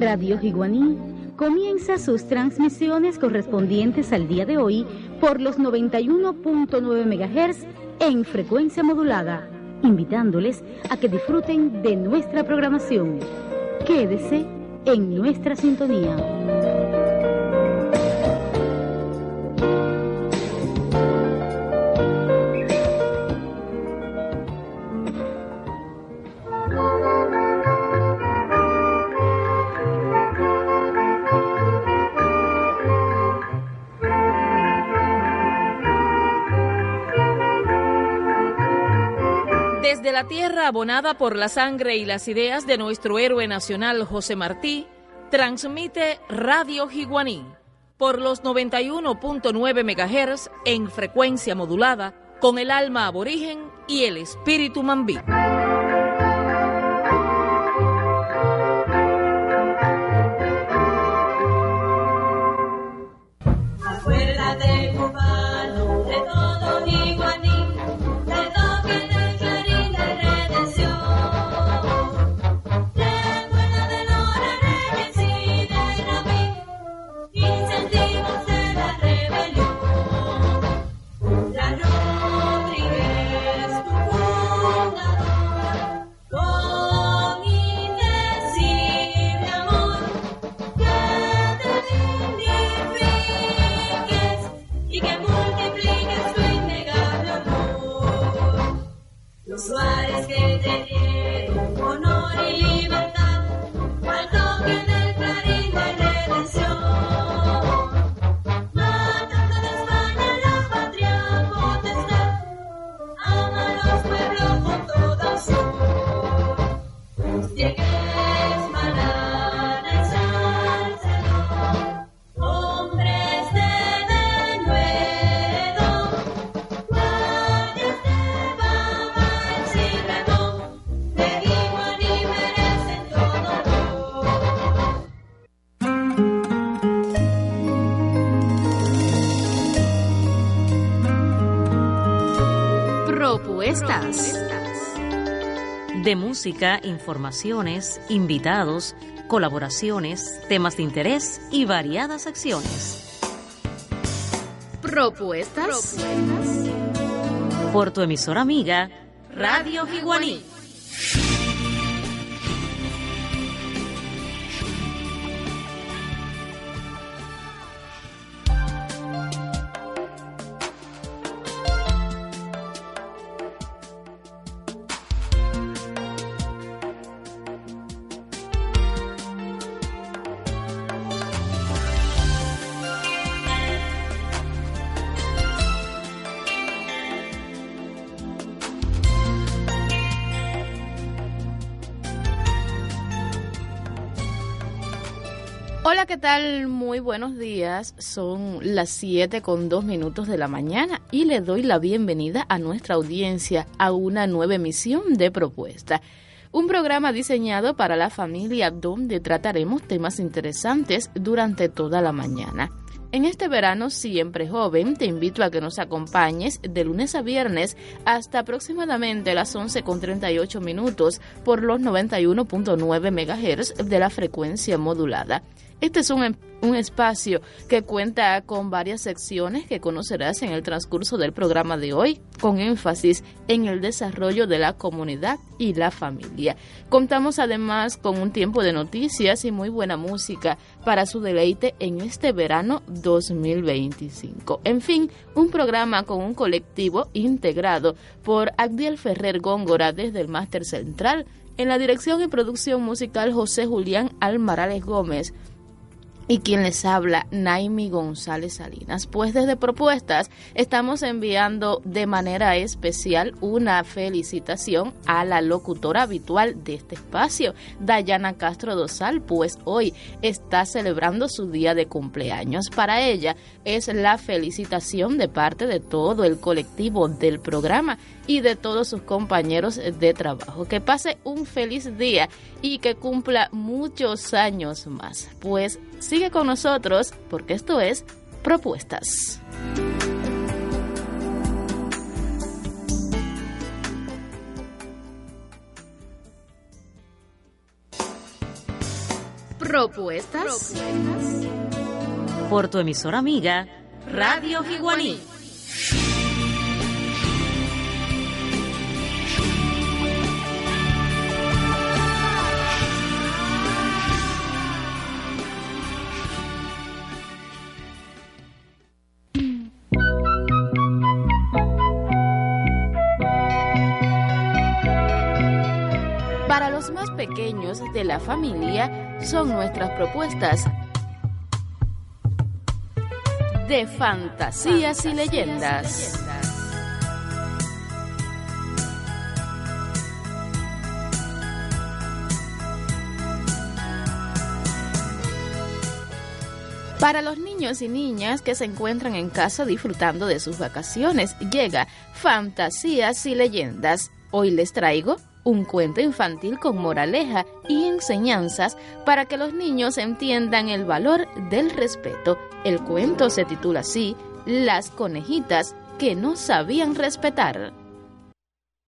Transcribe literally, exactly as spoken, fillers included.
Radio Higuaní comienza sus transmisiones correspondientes al día de hoy por los noventa y uno punto nueve megahertz en frecuencia modulada, invitándoles a que disfruten de nuestra programación. Quédese en nuestra sintonía. Desde la tierra abonada por la sangre y las ideas de nuestro héroe nacional José Martí, transmite Radio Higuaní por los noventa y uno punto nueve megahertz en frecuencia modulada con el alma aborigen y el espíritu mambí. Acuérdate, cubano, de todo Higuaní. Suárez que te dieron honor y libertad, al toque del clarín de redención. Matando de España la patria potestad, ama a los pueblos con toda su. Llegues manada ensalzador, hombres de denuedo, guardias de Propuestas de música, informaciones, invitados, colaboraciones, temas de interés y variadas acciones. Propuestas, Propuestas. Por tu emisora amiga Radio Higuaní. Hola, ¿qué tal? Muy buenos días. Son las siete con dos minutos de la mañana y le doy la bienvenida a nuestra audiencia a una nueva emisión de Propuesta, un programa diseñado para la familia donde trataremos temas interesantes durante toda la mañana. En este verano siempre joven, te invito a que nos acompañes de lunes a viernes hasta aproximadamente las once con treinta y ocho minutos por los noventa y uno punto nueve megahertz de la frecuencia modulada. Este es un, un espacio que cuenta con varias secciones que conocerás en el transcurso del programa de hoy, con énfasis en el desarrollo de la comunidad y la familia. Contamos además con un tiempo de noticias y muy buena música para su deleite en este verano dos mil veinticinco. En fin, un programa con un colectivo integrado por Agdiel Ferrer Góngora desde el Máster Central, en la dirección y producción musical José Julián Almarales Gómez, y quien les habla, Naimi González Salinas. Pues desde Propuestas estamos enviando de manera especial una felicitación a la locutora habitual de este espacio, Dayana Castro Dosal, pues hoy está celebrando su día de cumpleaños. Para ella es la felicitación de parte de todo el colectivo del programa y de todos sus compañeros de trabajo. Que pase un feliz día y que cumpla muchos años más. Pues sigue con nosotros porque esto es Propuestas. Propuestas. Propuestas por tu emisora amiga Radio Higuaní. Para los más pequeños de la familia son nuestras propuestas de fantasías, fantasías y leyendas. leyendas. Para los niños y niñas que se encuentran en casa disfrutando de sus vacaciones, llega Fantasías y Leyendas. Hoy les traigo un cuento infantil con moraleja y enseñanzas para que los niños entiendan el valor del respeto. El cuento se titula así, Las conejitas que no sabían respetar.